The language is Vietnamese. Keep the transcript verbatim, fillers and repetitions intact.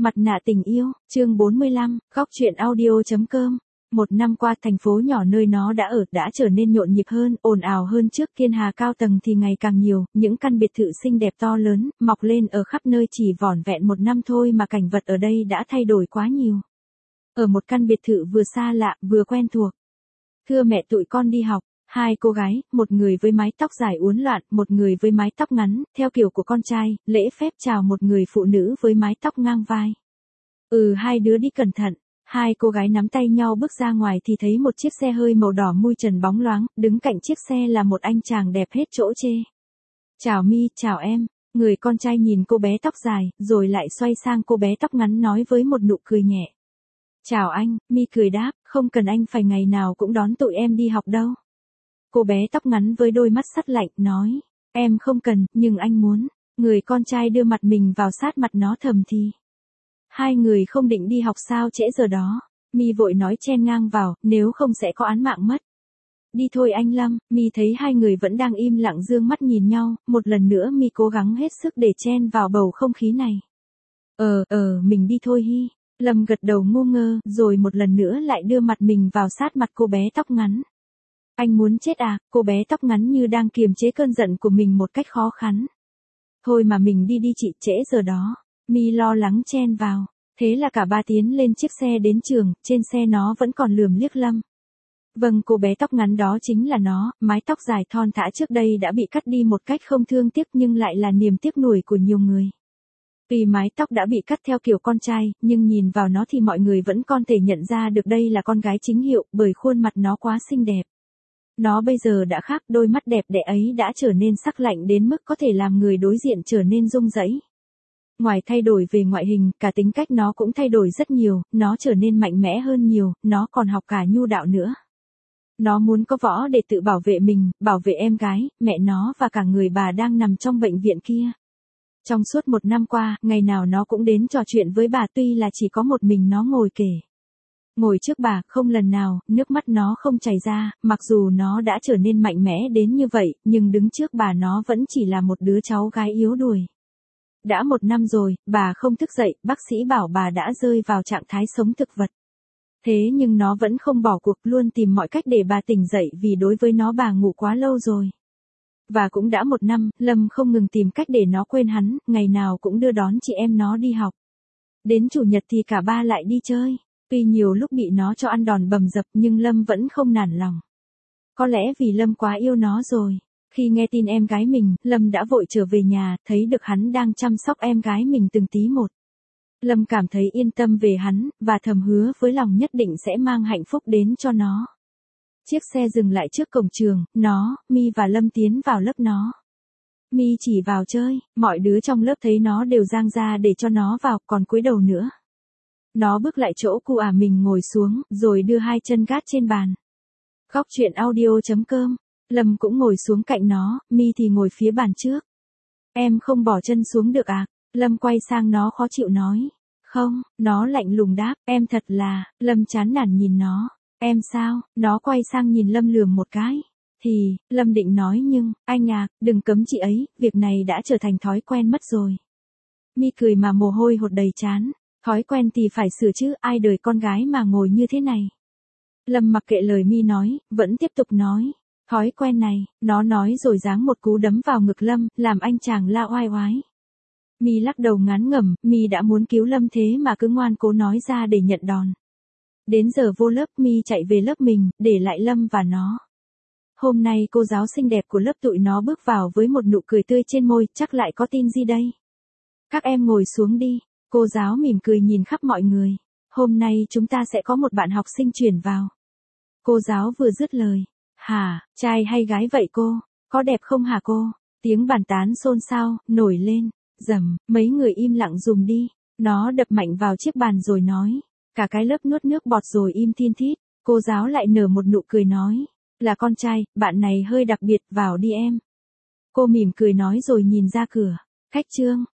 Mặt nạ tình yêu, chương bốn mươi lăm, góc truyện audio.com. Một năm qua thành phố nhỏ nơi nó đã ở đã trở nên nhộn nhịp hơn, ồn ào hơn trước, thiên hà cao tầng thì ngày càng nhiều, những căn biệt thự xinh đẹp to lớn, mọc lên ở khắp nơi chỉ vỏn vẹn một năm thôi mà cảnh vật ở đây đã thay đổi quá nhiều. Ở một căn biệt thự vừa xa lạ, vừa quen thuộc. Thưa mẹ tụi con đi học. Hai cô gái, một người với mái tóc dài uốn loạn, một người với mái tóc ngắn, theo kiểu của con trai, lễ phép chào một người phụ nữ với mái tóc ngang vai. Ừ, hai đứa đi cẩn thận. Hai cô gái nắm tay nhau bước ra ngoài thì thấy một chiếc xe hơi màu đỏ mui trần bóng loáng, đứng cạnh chiếc xe là một anh chàng đẹp hết chỗ chê. Chào Mi, chào em. Người con trai nhìn cô bé tóc dài, rồi lại xoay sang cô bé tóc ngắn nói với một nụ cười nhẹ. Chào anh, Mi cười đáp, không cần anh phải ngày nào cũng đón tụi em đi học đâu. Cô bé tóc ngắn với đôi mắt sắt lạnh, nói, em không cần, nhưng anh muốn. Người con trai đưa mặt mình vào sát mặt nó thầm thì. Hai người không định đi học sao trễ giờ đó. Mi vội nói chen ngang vào, nếu không sẽ có án mạng mất. Đi thôi anh Lâm. Mi thấy hai người vẫn đang im lặng dương mắt nhìn nhau, một lần nữa Mi cố gắng hết sức để chen vào bầu không khí này. Ờ, ờ, mình đi thôi hi. Lâm gật đầu ngu ngơ, rồi một lần nữa lại đưa mặt mình vào sát mặt cô bé tóc ngắn. Anh muốn chết à? Cô bé tóc ngắn như đang kiềm chế cơn giận của mình một cách khó khăn. Thôi mà mình đi đi chị, trễ giờ đó. Mi lo lắng chen vào. Thế là cả ba tiến lên chiếc xe đến trường, trên xe nó vẫn còn lườm liếc Lâm. Vâng, cô bé tóc ngắn đó chính là nó, mái tóc dài thon thả trước đây đã bị cắt đi một cách không thương tiếc nhưng lại là niềm tiếc nuối của nhiều người. Tuy mái tóc đã bị cắt theo kiểu con trai, nhưng nhìn vào nó thì mọi người vẫn còn thể nhận ra được đây là con gái chính hiệu, bởi khuôn mặt nó quá xinh đẹp. Nó bây giờ đã khác, đôi mắt đẹp đẽ ấy đã trở nên sắc lạnh đến mức có thể làm người đối diện trở nên run rẩy. Ngoài thay đổi về ngoại hình, cả tính cách nó cũng thay đổi rất nhiều, nó trở nên mạnh mẽ hơn nhiều, nó còn học cả nhu đạo nữa. Nó muốn có võ để tự bảo vệ mình, bảo vệ em gái, mẹ nó và cả người bà đang nằm trong bệnh viện kia. Trong suốt một năm qua, ngày nào nó cũng đến trò chuyện với bà tuy là chỉ có một mình nó ngồi kể. Ngồi trước bà, không lần nào, nước mắt nó không chảy ra, mặc dù nó đã trở nên mạnh mẽ đến như vậy, nhưng đứng trước bà nó vẫn chỉ là một đứa cháu gái yếu đuối. Đã một năm rồi, bà không thức dậy, bác sĩ bảo bà đã rơi vào trạng thái sống thực vật. Thế nhưng nó vẫn không bỏ cuộc, luôn tìm mọi cách để bà tỉnh dậy vì đối với nó bà ngủ quá lâu rồi. Và cũng đã một năm, Lâm không ngừng tìm cách để nó quên hắn, ngày nào cũng đưa đón chị em nó đi học. Đến chủ nhật thì cả ba lại đi chơi. Tuy nhiều lúc bị nó cho ăn đòn bầm dập nhưng Lâm vẫn không nản lòng. Có lẽ vì Lâm quá yêu nó rồi. Khi nghe tin em gái mình, Lâm đã vội trở về nhà, thấy được hắn đang chăm sóc em gái mình từng tí một. Lâm cảm thấy yên tâm về hắn, và thầm hứa với lòng nhất định sẽ mang hạnh phúc đến cho nó. Chiếc xe dừng lại trước cổng trường, nó, Mi và Lâm tiến vào lớp nó. Mi chỉ vào chơi, mọi đứa trong lớp thấy nó đều giang ra để cho nó vào, còn cúi đầu nữa. Nó bước lại chỗ cu ả mình ngồi xuống, rồi đưa hai chân gác trên bàn. Góc truyện audio.com. Lâm cũng ngồi xuống cạnh nó, Mi thì ngồi phía bàn trước. Em không bỏ chân xuống được à? Lâm quay sang nó khó chịu nói. Không, nó lạnh lùng đáp, em thật là, Lâm chán nản nhìn nó. Em sao? Nó quay sang nhìn Lâm lườm một cái. Thì, Lâm định nói nhưng, anh à, đừng cấm chị ấy, việc này đã trở thành thói quen mất rồi. Mi cười mà mồ hôi hột đầy trán. Thói quen thì phải sửa chứ, ai đời con gái mà ngồi như thế này. Lâm mặc kệ lời Mi nói, vẫn tiếp tục nói. Thói quen này, nó nói rồi giáng một cú đấm vào ngực Lâm, làm anh chàng la oai oái. Mi lắc đầu ngán ngẩm, Mi đã muốn cứu Lâm thế mà cứ ngoan cố nói ra để nhận đòn. Đến giờ vô lớp, Mi chạy về lớp mình, để lại Lâm và nó. Hôm nay cô giáo xinh đẹp của lớp tụi nó bước vào với một nụ cười tươi trên môi, chắc lại có tin gì đây. Các em ngồi xuống đi. Cô giáo mỉm cười nhìn khắp mọi người. Hôm nay chúng ta sẽ có một bạn học sinh chuyển vào. Cô giáo vừa dứt lời. Hả, trai hay gái vậy cô? Có đẹp không hả cô? Tiếng bàn tán xôn xao, nổi lên. Dầm, mấy người im lặng dùm đi. Nó đập mạnh vào chiếc bàn rồi nói. Cả cái lớp nuốt nước bọt rồi im thiên thít. Cô giáo lại nở một nụ cười nói. Là con trai, bạn này hơi đặc biệt, vào đi em. Cô mỉm cười nói rồi nhìn ra cửa. Khách trương,